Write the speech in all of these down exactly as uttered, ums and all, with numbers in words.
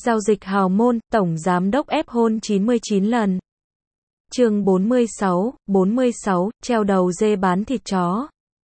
Giao dịch hào môn, tổng giám đốc ép hôn chín mươi chín lần. Chương bốn mươi sáu, bốn mươi sáu, treo đầu dê bán thịt chó.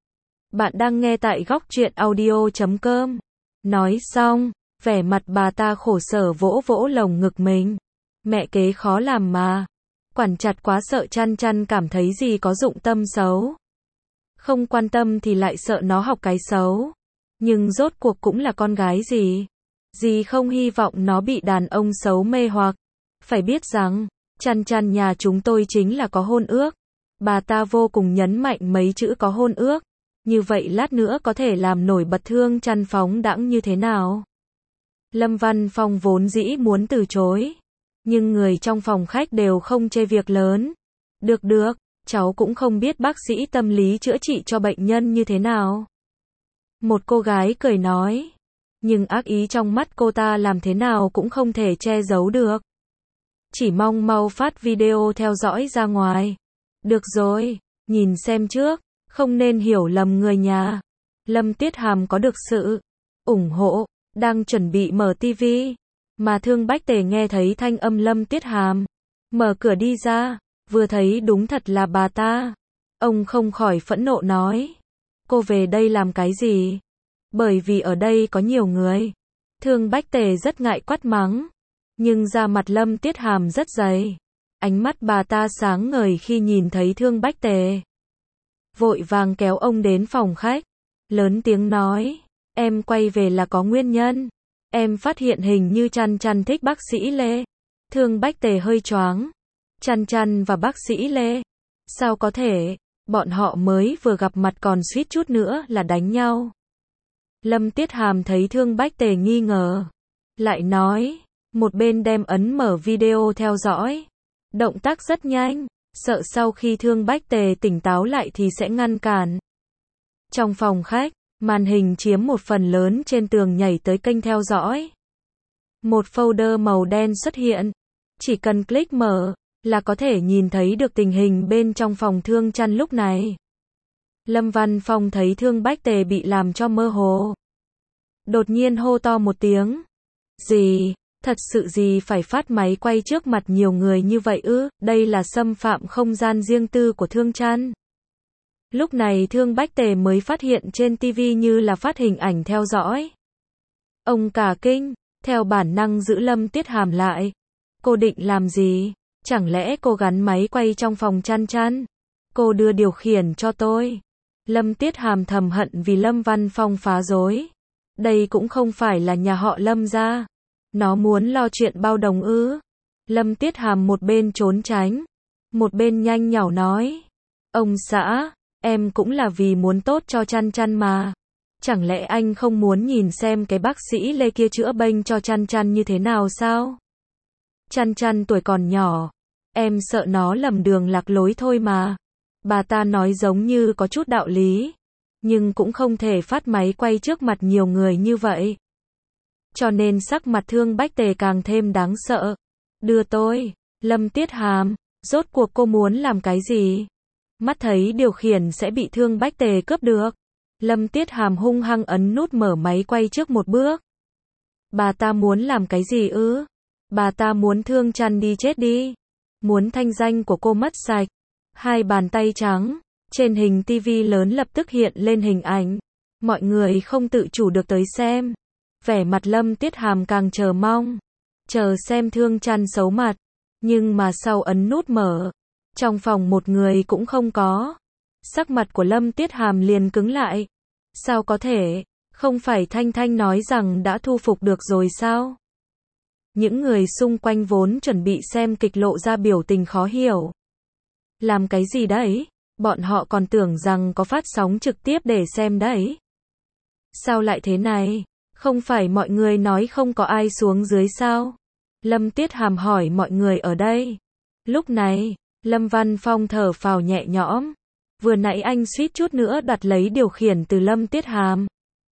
Bạn đang nghe tại góc truyện audio chấm com. Nói xong, vẻ mặt bà ta khổ sở vỗ vỗ lồng ngực mình. Mẹ kế khó làm mà. Quản chặt quá sợ chăn chăn cảm thấy gì có dụng tâm xấu. Không quan tâm thì lại sợ nó học cái xấu. Nhưng rốt cuộc cũng là con gái gì. Dì không hy vọng nó bị đàn ông xấu mê hoặc. Phải biết rằng, chăn chăn nhà chúng tôi chính là có hôn ước. Bà ta vô cùng nhấn mạnh mấy chữ có hôn ước. Như vậy lát nữa có thể làm nổi bật Thương Chăn phóng đãng như thế nào. Lâm Văn Phong vốn dĩ muốn từ chối. Nhưng người trong phòng khách đều không chê việc lớn. Được được, cháu cũng không biết bác sĩ tâm lý chữa trị cho bệnh nhân như thế nào. Một cô gái cười nói. Nhưng ác ý trong mắt cô ta làm thế nào cũng không thể che giấu được. Chỉ mong mau phát video theo dõi ra ngoài. Được rồi, nhìn xem trước, không nên hiểu lầm người nhà. Lâm Tiết Hàm có được sự ủng hộ, đang chuẩn bị mở tivi. Mà Thương Bách Tề nghe thấy thanh âm Lâm Tiết Hàm. Mở cửa đi ra, vừa thấy đúng thật là bà ta. Ông không khỏi phẫn nộ nói. Cô về đây làm cái gì? Bởi vì ở đây có nhiều người. Thương Bách Tề rất ngại quát mắng. Nhưng da mặt Lâm Tiết Hàm rất dày. Ánh mắt bà ta sáng ngời khi nhìn thấy Thương Bách Tề. Vội vàng kéo ông đến phòng khách. Lớn tiếng nói. Em quay về là có nguyên nhân. Em phát hiện hình như Chăn Chăn thích bác sĩ Lê. Thương Bách Tề hơi choáng. Chăn Chăn và bác sĩ Lê. Sao có thể? Bọn họ mới vừa gặp mặt còn suýt chút nữa là đánh nhau. Lâm Tiết Hàm thấy Thương Bách Tề nghi ngờ. Lại nói. Một bên đem ấn mở video theo dõi. Động tác rất nhanh. Sợ sau khi Thương Bách Tề tỉnh táo lại thì sẽ ngăn cản. Trong phòng khách, màn hình chiếm một phần lớn trên tường nhảy tới kênh theo dõi. Một folder màu đen xuất hiện. Chỉ cần click mở, là có thể nhìn thấy được tình hình bên trong phòng Thương Chăn lúc này. Lâm Văn Phong thấy Thương Bách Tề bị làm cho mơ hồ. Đột nhiên hô to một tiếng. Gì? Thật sự gì phải phát máy quay trước mặt nhiều người như vậy ư? Đây là xâm phạm không gian riêng tư của Thương Chăn. Lúc này Thương Bách Tề mới phát hiện trên tivi như là phát hình ảnh theo dõi. Ông cả kinh, theo bản năng giữ Lâm Tiết Hàm lại. Cô định làm gì? Chẳng lẽ cô gắn máy quay trong phòng Chăn Chăn? Cô đưa điều khiển cho tôi. Lâm Tiết Hàm thầm hận vì Lâm Văn Phong phá rối. Đây cũng không phải là nhà họ Lâm gia. Nó muốn lo chuyện bao đồng ư? Lâm Tiết Hàm một bên trốn tránh, một bên nhanh nhảu nói. Ông xã, em cũng là vì muốn tốt cho Chăn Chăn mà. Chẳng lẽ anh không muốn nhìn xem cái bác sĩ Lê kia chữa bệnh cho Chăn Chăn như thế nào sao? Chăn Chăn tuổi còn nhỏ, em sợ nó lầm đường lạc lối thôi mà. Bà ta nói giống như có chút đạo lý, nhưng cũng không thể phát máy quay trước mặt nhiều người như vậy. Cho nên sắc mặt Thương Bách Tề càng thêm đáng sợ. Đưa tôi, Lâm Tiết Hàm, rốt cuộc cô muốn làm cái gì? Mắt thấy điều khiển sẽ bị Thương Bách Tề cướp được. Lâm Tiết Hàm hung hăng ấn nút mở máy quay trước một bước. Bà ta muốn làm cái gì ư? Bà ta muốn Thương Chăn đi chết đi. Muốn thanh danh của cô mất sạch. Hai bàn tay trắng. Trên hình tivi lớn lập tức hiện lên hình ảnh. Mọi người không tự chủ được tới xem. Vẻ mặt Lâm Tiết Hàm càng chờ mong. Chờ xem Thương Chăn xấu mặt. Nhưng mà sau ấn nút mở. Trong phòng một người cũng không có. Sắc mặt của Lâm Tiết Hàm liền cứng lại. Sao có thể? Không phải Thanh Thanh nói rằng đã thu phục được rồi sao? Những người xung quanh vốn chuẩn bị xem kịch lộ ra biểu tình khó hiểu. Làm cái gì đấy? Bọn họ còn tưởng rằng có phát sóng trực tiếp để xem đấy. Sao lại thế này? Không phải mọi người nói không có ai xuống dưới sao? Lâm Tiết Hàm hỏi mọi người ở đây. Lúc này, Lâm Văn Phong thở phào nhẹ nhõm. Vừa nãy anh suýt chút nữa đoạt lấy điều khiển từ Lâm Tiết Hàm.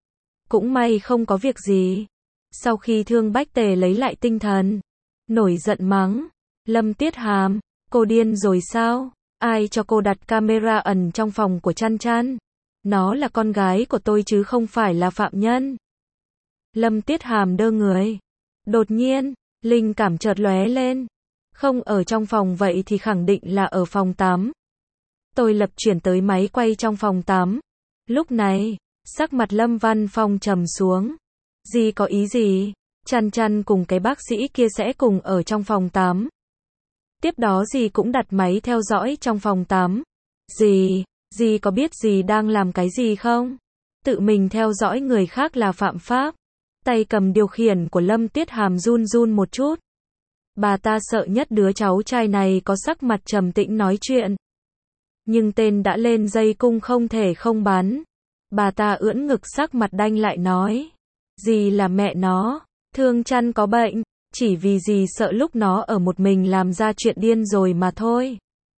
Cũng may không có việc gì. Sau khi Thương Bách Tề lấy lại tinh thần, nổi giận mắng. Lâm Tiết Hàm, cô điên rồi sao? Ai cho cô đặt camera ẩn trong phòng của Chăn Chăn? Nó là con gái của tôi chứ không phải là phạm nhân. Lâm Tiết Hàm đơ người. Đột nhiên, linh cảm chợt lóe lên. Không ở trong phòng vậy thì khẳng định là ở phòng tắm. Tôi lập chuyển tới máy quay trong phòng tắm. Lúc này, sắc mặt Lâm Văn Phong trầm xuống. Dì có ý gì? Chăn chăn cùng cái bác sĩ kia sẽ cùng ở trong phòng tắm. Tiếp đó dì cũng đặt máy theo dõi trong phòng tắm. Dì, dì có biết dì đang làm cái gì không? Tự mình theo dõi người khác là phạm pháp. Tay cầm điều khiển của Lâm Tuyết Hàm run run một chút. Bà ta sợ nhất đứa cháu trai này có sắc mặt trầm tĩnh nói chuyện. Nhưng tên đã lên dây cung không thể không bắn. Bà ta ưỡn ngực sắc mặt đanh lại nói. Dì là mẹ nó, Thương Chăn có bệnh, chỉ vì dì sợ lúc nó ở một mình làm ra chuyện điên rồi mà thôi.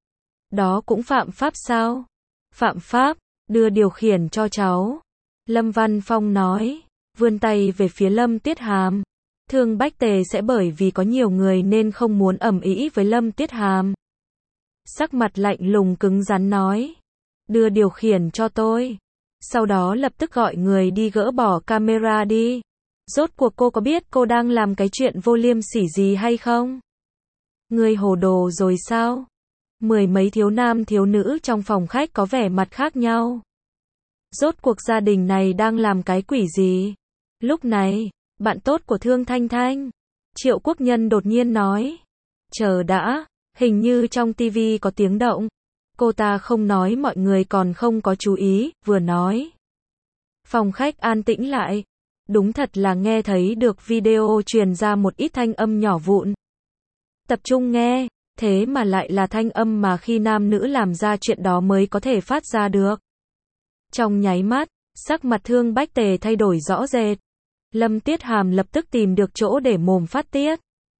Đó cũng phạm pháp sao? Phạm pháp, đưa điều khiển cho cháu. Lâm Văn Phong nói, vươn tay về phía Lâm Tuyết Hàm. Thương Bách Tề sẽ bởi vì có nhiều người nên không muốn ầm ĩ với Lâm Tuyết Hàm. Sắc mặt lạnh lùng cứng rắn nói, đưa điều khiển cho tôi. Sau đó lập tức gọi người đi gỡ bỏ camera đi. Rốt cuộc cô có biết cô đang làm cái chuyện vô liêm sỉ gì hay không? Người hồ đồ rồi sao? Mười mấy thiếu nam thiếu nữ trong phòng khách có vẻ mặt khác nhau. Rốt cuộc gia đình này đang làm cái quỷ gì? Lúc này, bạn tốt của Thương Thanh Thanh, Triệu Quốc Nhân đột nhiên nói. Chờ đã, hình như trong tivi có tiếng động. Cô ta không nói mọi người còn không có chú ý, vừa nói. Phòng khách an tĩnh lại. Đúng thật là nghe thấy được video truyền ra một ít thanh âm nhỏ vụn. Tập trung nghe, thế mà lại là thanh âm mà khi nam nữ làm ra chuyện đó mới có thể phát ra được. Trong nháy mắt, sắc mặt Thương Bách Tề thay đổi rõ rệt. Lâm Tuyết Hàm lập tức tìm được chỗ để mồm phát tiết.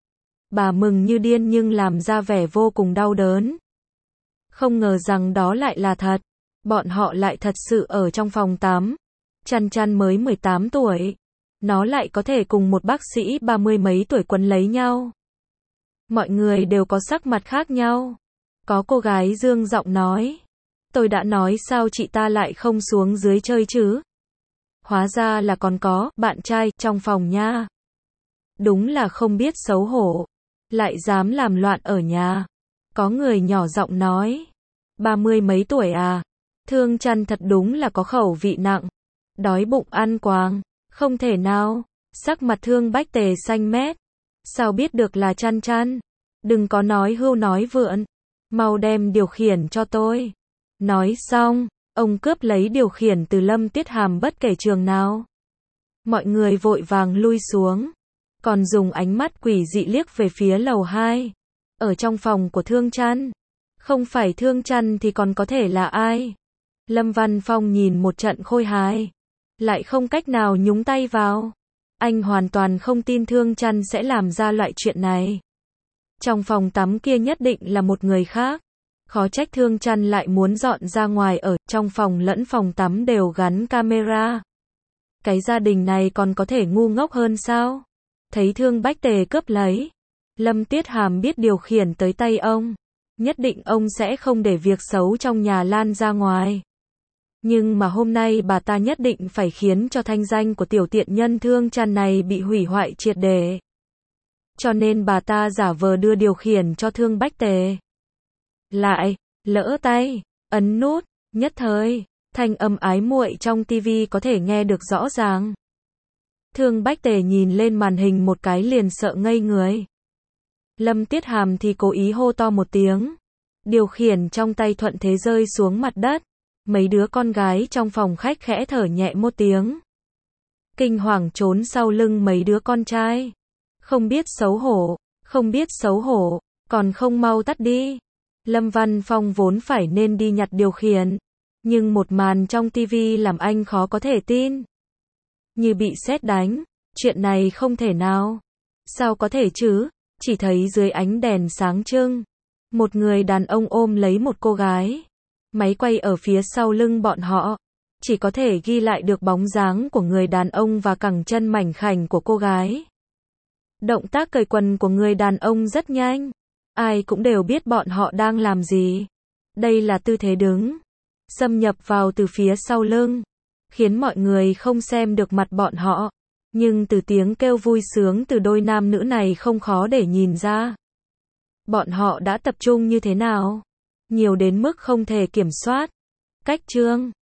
Bà mừng như điên nhưng làm ra vẻ vô cùng đau đớn. Không ngờ rằng đó lại là thật. Bọn họ lại thật sự ở trong phòng tắm. Chăn chăn mới mười tám tuổi. Nó lại có thể cùng một bác sĩ ba mươi mấy tuổi quấn lấy nhau. Mọi người đều có sắc mặt khác nhau. Có cô gái dương giọng nói. Tôi đã nói sao chị ta lại không xuống dưới chơi chứ? Hóa ra là còn có bạn trai trong phòng nha. Đúng là không biết xấu hổ. Lại dám làm loạn ở nhà. Có người nhỏ giọng nói. Ba mươi mấy tuổi à? Thương Chăn thật đúng là có khẩu vị nặng. Đói bụng ăn quàng. Không thể nào. Sắc mặt Thương Bách Tề xanh mét. Sao biết được là Chăn Chăn? Đừng có nói hưu nói vượn. Mau đem điều khiển cho tôi. Nói xong, ông cướp lấy điều khiển từ Lâm Tuyết Hàm bất kể trường nào. Mọi người vội vàng lui xuống. Còn dùng ánh mắt quỷ dị liếc về phía lầu hai. Ở trong phòng của Thương Chăn. Không phải Thương Chăn thì còn có thể là ai? Lâm Văn Phong nhìn một trận khôi hài. Lại không cách nào nhúng tay vào. Anh hoàn toàn không tin Thương Chăn sẽ làm ra loại chuyện này. Trong phòng tắm kia nhất định là một người khác. Khó trách Thương Chăn lại muốn dọn ra ngoài ở trong phòng lẫn phòng tắm đều gắn camera. Cái gia đình này còn có thể ngu ngốc hơn sao? Thấy Thương Bách Tề cướp lấy. Lâm Tuyết Hàm biết điều khiển tới tay ông. Nhất định ông sẽ không để việc xấu trong nhà lan ra ngoài. Nhưng mà hôm nay bà ta nhất định phải khiến cho thanh danh của tiểu tiện nhân Thương Chăn này bị hủy hoại triệt để. Cho nên bà ta giả vờ đưa điều khiển cho Thương Bách Tề. Lại, lỡ tay, ấn nút, nhất thời, thanh âm ái muội trong tivi có thể nghe được rõ ràng. Thương Bách Tề nhìn lên màn hình một cái liền sợ ngây người. Lâm Tuyết Hàm thì cố ý hô to một tiếng. Điều khiển trong tay thuận thế rơi xuống mặt đất. Mấy đứa con gái trong phòng khách khẽ thở nhẹ một tiếng. Kinh hoàng trốn sau lưng mấy đứa con trai. Không biết xấu hổ, không biết xấu hổ, còn không mau tắt đi. Lâm Văn Phong vốn phải nên đi nhặt điều khiển. Nhưng một màn trong tivi làm anh khó có thể tin. Như bị sét đánh, chuyện này không thể nào. Sao có thể chứ? Chỉ thấy dưới ánh đèn sáng trưng, một người đàn ông ôm lấy một cô gái. Máy quay ở phía sau lưng bọn họ, chỉ có thể ghi lại được bóng dáng của người đàn ông và cẳng chân mảnh khảnh của cô gái. Động tác cởi quần của người đàn ông rất nhanh. Ai cũng đều biết bọn họ đang làm gì. Đây là tư thế đứng, xâm nhập vào từ phía sau lưng, khiến mọi người không xem được mặt bọn họ. Nhưng từ tiếng kêu vui sướng từ đôi nam nữ này không khó để nhìn ra. Bọn họ đã tập trung như thế nào? Nhiều đến mức không thể kiểm soát. Cách chương